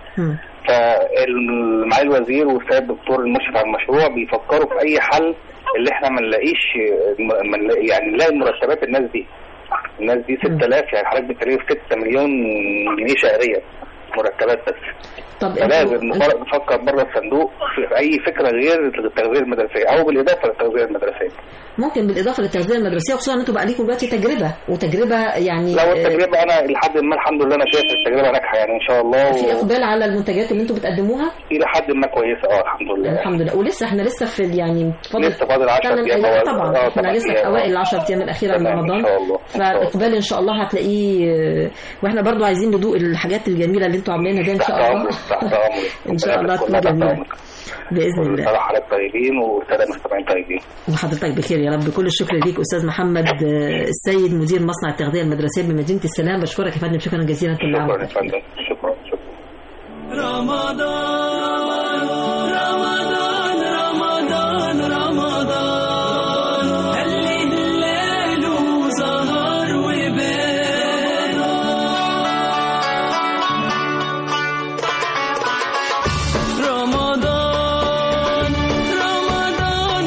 فمعالي الوزير والسيد الدكتور المشرف على المشروع بيفكروا في اي حل اللي احنا ما نلاقيش، يعني نلاقي مرتبات الناس دي 6000، يعني حضرتك بتقريبا 6 مليون جنيه شهريا مرتبات بس. طب لازم نفكر بره الصندوق في اي فكره غير التغذيه المدرسيه او بالاضافه للتغذيه المدرسيه. ممكن بالاضافه للتغذيه المدرسيه، خصوصا ان انتوا بقى لكم دلوقتي تجربه يعني. لو التجربه انا لحد ما الحمد لله انا شايف التجربه ناجحه يعني ان شاء الله. في اقبال على المنتجات اللي انتوا بتقدموها الى حد ما كويسه. الحمد لله. الحمد لله. ولسه احنا لسه في يعني فاضل 10 ايام طبعا. احنا لسه في اوائل ال10 ايام الاخيره من رمضان، فاقبال ان شاء الله هتلاقيه. واحنا برضو عايزين ندوق الحاجات الجميله اللي انتوا عاملينها دي ان شاء الله. ان شاء الله تكون جميله باذن الله. صباح حضرتك طيبين والساده المستمعين طيبين. وحضرتك بخير يا رب. كل الشكر ليك استاذ محمد السيد، مدير مصنع التغذيه المدرسيه بمدينه السلام. بشكرك يا فندم، شكرا جزيلا. شكرا يا فندم. شكرا. رمضان رمضان رمضان رمضان، هلل الليل وسهر وبان، رمضان رمضان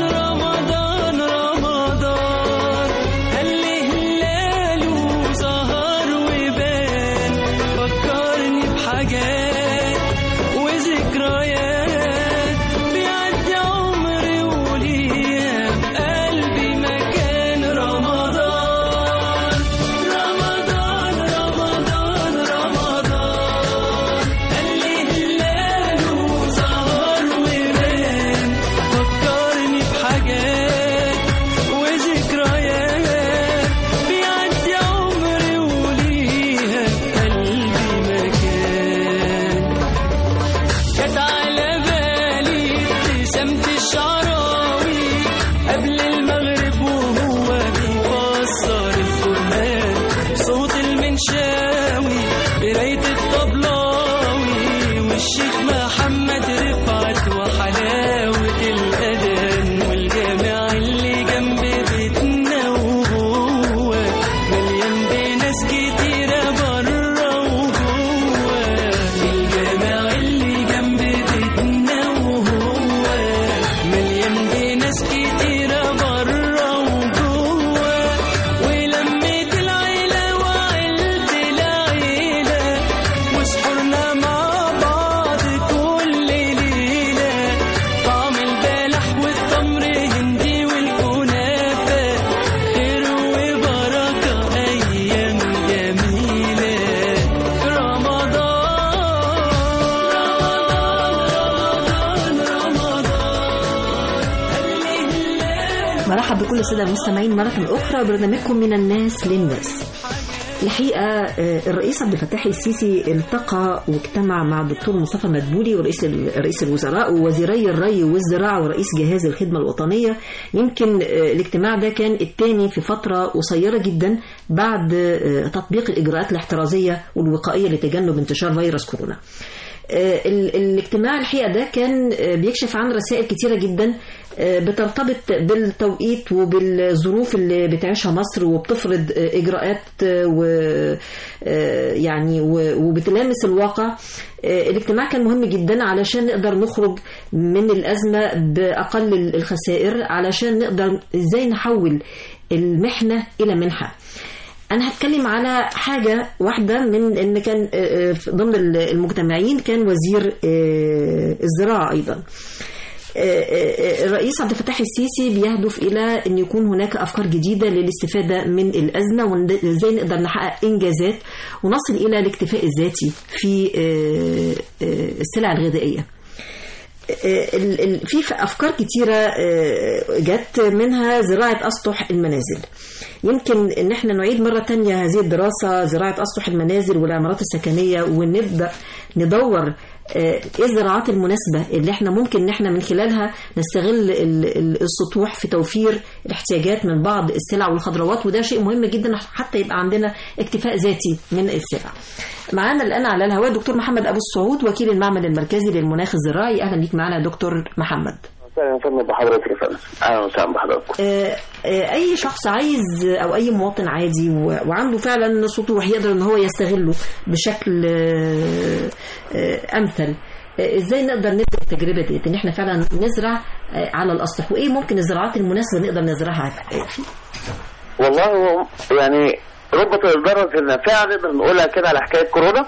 مرحب بكل السادة المستمعين مرة أخرى برنامجكم من الناس للناس. الحقيقة الرئيس عبد الفتاح السيسي التقى واجتمع مع الدكتور مصطفى مدبولي ورئيس الوزراء ووزيري الري والزراعة ورئيس جهاز الخدمة الوطنية. يمكن الاجتماع ده كان الثاني في فترة قصيرة جدا بعد تطبيق الإجراءات الاحترازية والوقائية لتجنب انتشار فيروس كورونا. الاجتماع الحقيقة ده كان بيكشف عن رسائل كتيرة جدا بترتبط بالتوقيت وبالظروف اللي بتعيشها مصر وبتفرض إجراءات ويعني وبتلامس الواقع. الاجتماع كان مهم جدا علشان نقدر نخرج من الأزمة بأقل الخسائر، علشان نقدر ازاي نحول المحنة إلى منحة. أنا هتكلم على حاجة واحدة من إن كان ضمن المجتمعين كان وزير الزراعة أيضا. الرئيس عبد الفتاح السيسي بيهدف إلى أن يكون هناك أفكار جديدة للاستفادة من الأزمة وإزاي نقدر نحقق إنجازات ونصل إلى الاكتفاء الذاتي في السلع الغذائية. في أفكار كتيرة جت منها زراعة أسطح المنازل. يمكن ان احنا نعيد مرة تانية هذه الدراسة، زراعة أسطح المنازل والعمارات السكنية، ونبدأ ندور ايه الزراعات المناسبة اللي احنا ممكن ان احنا من خلالها نستغل السطوح في توفير الاحتياجات من بعض السلع والخضروات، وده شيء مهم جدا حتى يبقى عندنا اكتفاء ذاتي من السلع. معانا الآن على الهواء دكتور محمد أبو السعود وكيل المعمل المركزي للمناخ الزراعي. أهلا بيك معنا دكتور محمد. اهلا وسهلا بحضرتك يا فندم. اهلا وسهلا بحضرتك. اي شخص عايز او اي مواطن عادي وعنده فعلا سطوح يقدر ان هو يستغله بشكل امثل، ازاي نقدر نبدا التجربه دي ان احنا فعلا نزرع على الاسطح، وايه ممكن الزراعات المناسبه نقدر نزرعها فيه؟ والله هو يعني ربط الضرر النافعة نقدر نقولها كده على حكاية كورونا.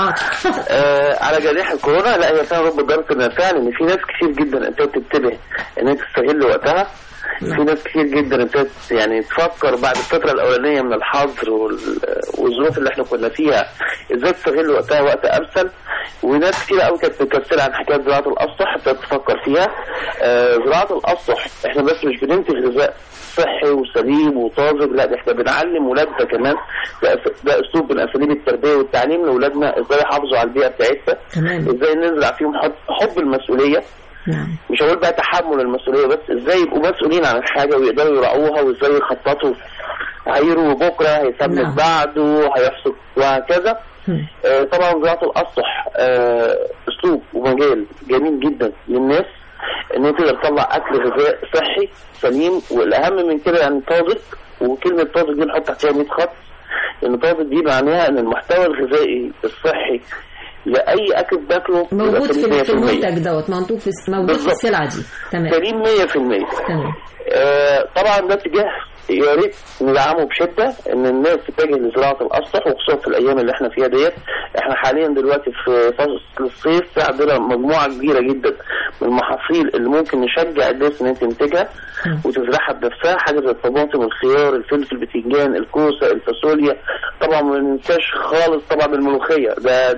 على جناح كورونا، لا هي فعلا ربط الضرر النافعة، لأن في ناس كتير جدا ابتدت تنتبه إن هي تستغل وقتها. في ناس كتير جدا ابتدت يعني تفكر بعد الفترة الأولانية من الحظر والظروف اللي احنا كنا فيها ازاي تستغل وقتها وقت أمثل. وناس كتير قوي كانت مكسلة عن حكاية زراعة الأسطح ابتدت تفكر فيها. زراعة الأسطح احنا بس مش بننتج غذاء صحي وسليم وطازج، لا احنا بنعلم ولادنا كمان. ده اسلوب من اساليب التربيه والتعليم لاولادنا ازاي يحافظوا على البيئه بتاعتنا، ازاي نزرع فيهم حب المسؤوليه. مش هقول بقى تحمل المسؤوليه، بس ازاي يبقوا مسؤولين عن الحاجه ويقدروا يراعوها، وازاي يخططوا هيرووا بكره، هيسمن بعده، هيحصد وهكذا. طبعا زراعه الاسطح اسلوب ومجال جميل جدا للناس ان انت تقدر تطلع اكل غذاء صحي سليم، والاهم من كده يعني طازج. وكلمه طازج دي نحط تحتها 100 خط، لان طازج دي معناها ان المحتوى الغذائي الصحي لاي اكل باكله موجود في المنتج دوت، موجود في السلعه دي. تمام، سليم 100%. تمام. طبعا ده اتجاه يا ريت ندعمه بشده، ان الناس تتجه لزراعه الاسطح، وخصوصا في الايام اللي احنا فيها ديت. احنا حاليا دلوقتي في فصل الصيف، عندنا مجموعه كبيره جدا من المحاصيل اللي ممكن نشجع الناس ان هي تنتجها وتزرعها بنفسها، حاجه زي الطماطم، الخيار، الفلفل، البتنجان، الكوسه، الفاصوليا. طبعا ما ننساش خالص طبعا الملوخيه، ده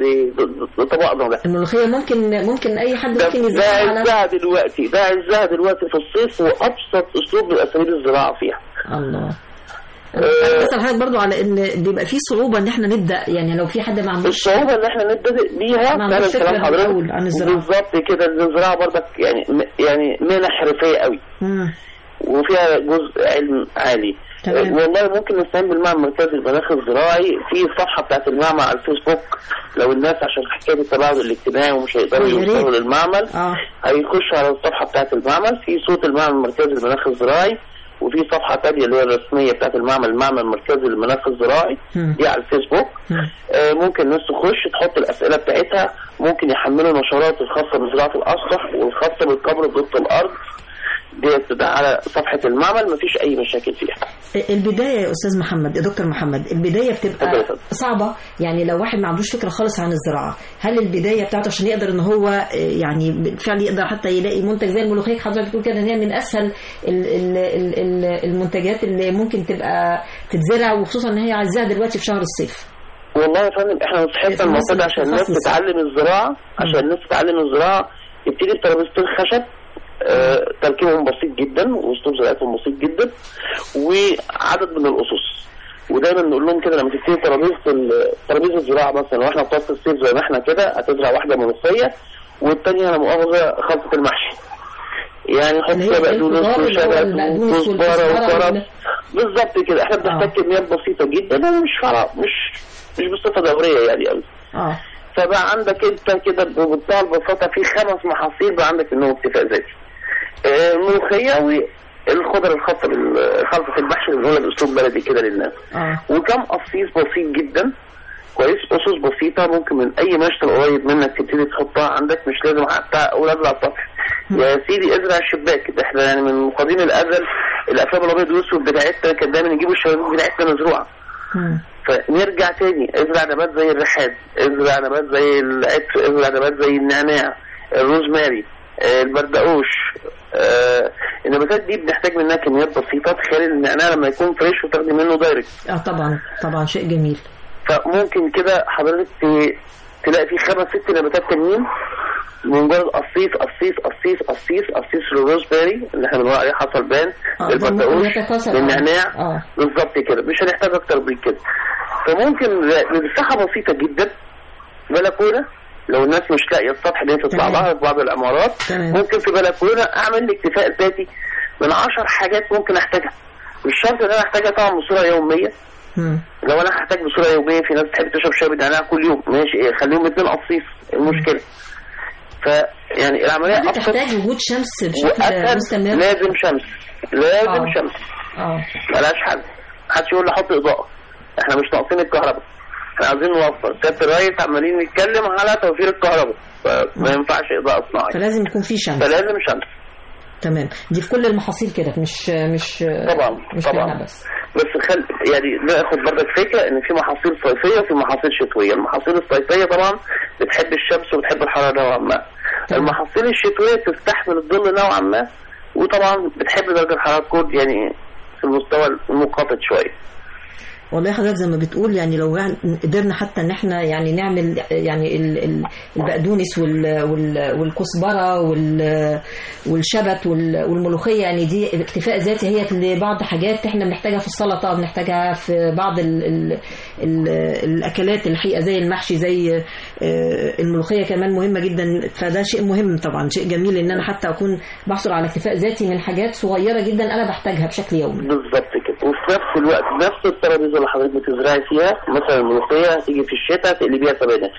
طبقنا ده. الملوخيه ممكن اي حد ممكن يزرعها. ده عزها دلوقتي في الصيف، وابسط اسلوب من اساليب الزراعه فيها. الله. بسأل حضرتك برضو على ان بيبقى في صعوبه ان احنا نبدا، يعني لو في حد ما عندوش الصعوبه اللي احنا نبدا بيها فعلا كلام حضرتك بالظبط كده. الزراعه برضك يعني مهنه حرفيه قوي وفيها جزء علم عالي. والله ممكن نستعين بالمعمل المركزي للمناخ الزراعي في الصفحه بتاعت المعمل على الفيسبوك. لو الناس عشان حكايه التباعد الاجتماعي ومش هيقدروا يوصلوا للمعمل هيخشوا على الصفحه بتاعت المعمل، في صوت المعمل المركزي للمناخ الزراعي، وفي صفحه تانية اللي هي الرسميه بتاعت المعمل المركزي للمناخ الزراعي دي على الفيسبوك. ممكن الناس تخش تحط الاسئله بتاعتها، ممكن يحملوا نشرات الخاصه بزراعه الاسطح والخاصه بالقمر ضد الارض دي على صفحة المعمل، مفيش أي مشاكل فيها. البداية يا أستاذ محمد، يا دكتور محمد، البداية بتبقى صعبة. يعني لو واحد ما عندوش فكرة خالص عن الزراعة، هل البداية بتاعته عشان يقدر إن هو يعني بالفعل يقدر حتى يلاقي منتج زي الملوخية حضرتك بتقول كده إن هي من أسهل المنتجات اللي ممكن تبقى تتزرع، وخصوصا إن هي عزها دلوقتي في شهر الصيف؟ والله يا فندم احنا نصحنا الموضوع ده عشان الناس تتعلم الزراعة، يبتدي بترابيزة الخشب تركيبهم بسيط جدا واسلوب زراعتهم بسيط جدا وعدد من الاسس. ودايما نقول لهم كده لما تبتدي ترابيزه الزراعه مثلا واحنا في فصل الصيف زي ما احنا كده هتزرع واحده ملوخيه والثانيه لا مؤاخذه خلطه المحشي، يعني حط فيها بقدونس وشبت وكزبره وكرفس بالظبط كده. احنا بنحتاج كميات بسيطه جدا مش بصفه دوريه يعني قوي. فبقى عندك انت كده بمنتهى البساطه في 5 محاصيل بقى عندك منهم اكتفاء ذاتي. الملوخيه والخضر الخاصه بخلطه المحشي اللي بنقولها باسلوب بلدي كده للناس. وكم قصيص بسيط جدا كويس، اسس بسيطه ممكن من اي مشتل قريب منك تبتدي تحطها عندك، مش لازم حتى اقول ازرع السطح. يا سيدي ازرع الشباك. احنا يعني من قديم الازل الافلام الابيض والاسود بتاعتنا كان دايما يجيبوا الشبابيك بتاعتنا مزروعه. فنرجع تاني ازرع نبات زي الريحان، ازرع نبات زي العطر، ازرع نبات زي النعناع، الروزماري، البردقوش. النباتات دي بنحتاج منها كميات بسيطه. تخيل النعناع لما يكون فريش وتاخدي منه دايركت. طبعا شيء جميل. فممكن كده حضرتك تلاقي فيه 5-6 نباتات تانيين بمجرد قصيص للروزبيري اللي احنا بنقول عليه حصلبان، البردقوش، النعناع بالظبط كده. مش هنحتاج اكتر من كده. فممكن بمساحه بسيطه جدا بلكونه لو الناس مش لاقيه السطح اللي تطلع لها في بعض العمارات ممكن في بلكونه اعمل لي اكتفاء ذاتي من 10 حاجات ممكن احتاجها. مش شرط ان انا احتاجها طبعا بصوره يوميه. لو انا هحتاج بصوره يوميه، في ناس بتحب تشرب شاي بالنعناع كل يوم، ماشي خليهم 2 قصيص المشكله. فيعني العمليه ابسط. تحتاج وجود شمس بشكل مستمر. لازم شمس شمس. ملهاش حل. محدش يقول لي حط اضاءه، احنا مش ناقصين الكهرباء، احنا عايزين نوفر. سياده الرئيس عمالين نتكلم على توفير الكهرباء، فما ينفعش اضاءه صناعيه، فلازم يكون في شمس. تمام. دي في كل المحاصيل كده، مش طبعا بس يعني ناخد برضك فكره ان في محاصيل صيفيه وفي محاصيل شتويه. المحاصيل الصيفيه طبعا بتحب الشمس وبتحب الحراره نوعا ما. المحاصيل الشتويه تستحمل الظل نوعا ما، وطبعا بتحب درجه الحراره تكون يعني في المستوى المنخفض شويه. والله حضرتك زي ما بتقول يعني لو قدرنا حتى ان احنا يعني نعمل يعني البقدونس والكزبره والشبت والملوخيه، يعني دي اكتفاء ذاتي هي لبعض حاجات احنا بنحتاجها في السلطه، بنحتاجها في بعض الاكلات الحقيقه زي المحشي، زي الملوخيه كمان مهمه جدا. فده شيء مهم طبعا، شيء جميل ان انا حتى اكون بحصل على اكتفاء ذاتي من حاجات صغيره جدا انا بحتاجها بشكل يومي. بالظبط كده. وفي نفس الوقت نفس الترابيزه اللي حضرتك بتزرعي فيها مثلا الملوخيه هتيجي في الشتاء تقلي بيها سبانخ.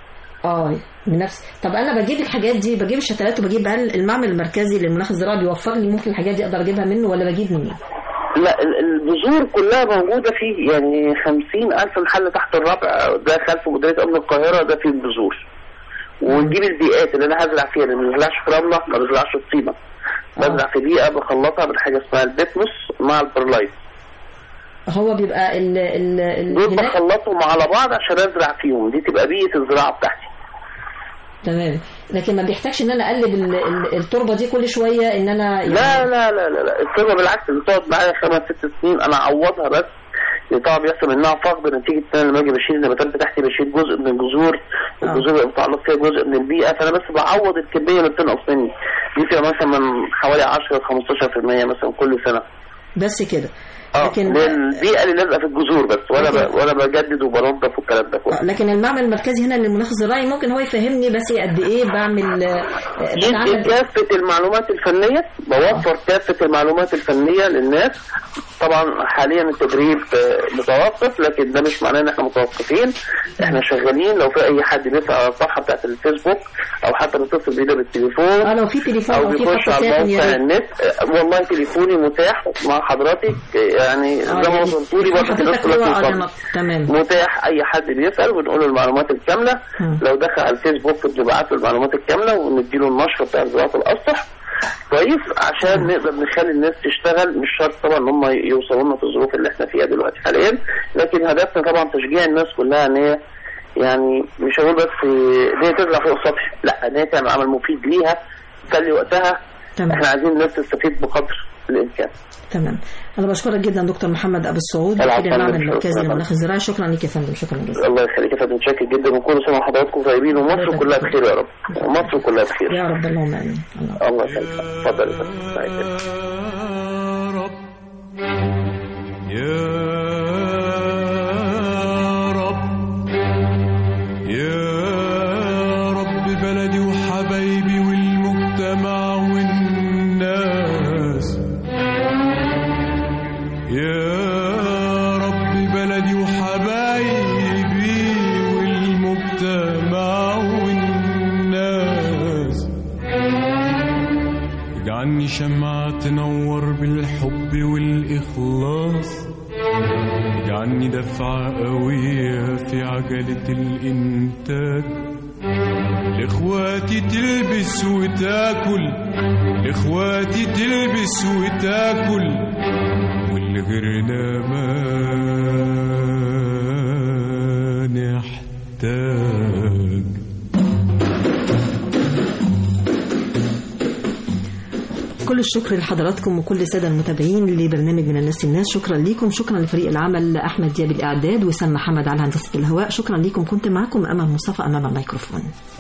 بنفس. طب انا بجيب الحاجات دي، بجيب الشتلات وبجيب المعمل المركزي للمناخ الزراعي بيوفر لي ممكن الحاجات دي اقدر اجيبها منه ولا بجيب منين؟ لا البذور كلها موجوده فيه، يعني 50,000 محل تحت الربع ده خلف مديريه امن القاهره ده فيه البذور. ونجيب البيئات اللي انا هزرع فيها، اللي ما بزرعش في رمله ما بزرعش في طينه، بزرع في بيئه بخلطها بحاجه اسمها البيتموس مع البرلايت. هو بيبقى دول بخلطهم على بعض عشان ازرع فيهم، دي تبقى بيئه الزراعه بتاعتي. تمام. لكن ما بيحتاجش ان انا اقلب التربه دي كل شويه ان انا يعني... لا التربه بالعكس بتقعد معايا 5-6 سنين انا اعوضها. بس طبعا بيحصل منها فقد نتيجه ان لما اجي بشيل النباتات بتاعتي بشيل جزء من الجذور، الجذور بيبقى متعلق فيها جزء من البيئه، فانا بس بعوض الكميه اللي بتنقص مني دي فيها مثلا من حوالي 10-15% مثلا كل سنه بس كده. لكن البيئه اللي لازقه في الجذور بس، وانا بجدد وبنظف والكلام ده كله. لكن المعمل المركزي هنا للمناخ الزراعي ممكن هو يفهمني بس قد ايه بعمل كافه المعلومات الفنيه، بوفر كافه المعلومات الفنيه للناس. طبعا حاليا التدريب متوقف، لكن ده مش معناه ان احنا متوقفين، احنا شغالين. لو في اي حد بيسأل على الصفحه بتاعت الفيسبوك او حتى بيتصل بينا بالتليفون لو في تليفون او بيخش على موقع النت، والله تليفوني متاح مع حضرتك، يعني زي ما قلتولي برضه الناس كلها متاح. اي حد بيسأل بنقول له المعلومات الكامله. لو دخل على الفيسبوك بنبعت له المعلومات الكامله ونديله النشره بتاع زراعه الاسطح كويس عشان نقدر نخلي الناس تشتغل. مش شرط طبعا ان هم يوصلوا لنا في الظروف اللي احنا فيها دلوقتي حاليا، لكن هدفنا طبعا تشجيع الناس كلها ان هي يعني مش هقول بس ان هي تزرع فوق السطح، لا ان هي تعمل عمل مفيد ليها، تخلي وقتها تمام. احنا عايزين الناس تستفيد بقدر الامكان. تمام. انا بشكرك جدا دكتور محمد ابو السعود وكيل المعمل المركزي للمناخ الزراعي. شكرا لك يا فندم. شكرا جزيلا. الله يخليك يا فندم. متشكر جدا وكل سنه وحضراتكم طيبين ومصر كلها بخير يا رب. مصر كلها بخير يا رب. اللهم امين. الله يخليك. اتفضل يا فندم. بلدي وحبايبي والمجتمع والناس، يا رب بلدي وحبايبي والمجتمع والناس، اجعلني شمعة تنور بالحب والإخلاص، اجعلني دفعة قوية في عجلة الإنتاج، لإخواتي تلبس وتاكل، لإخواتي تلبس وتاكل، واللي غيرنا ما نحتاج. كل الشكر لحضراتكم وكل الساده المتابعين لبرنامج من الناس للناس. شكرا لكم. شكرا لفريق العمل احمد دياب الاعداد وسام محمد على هندسه الهواء. شكرا لكم. كنت معكم امل مصطفى امام الميكروفون.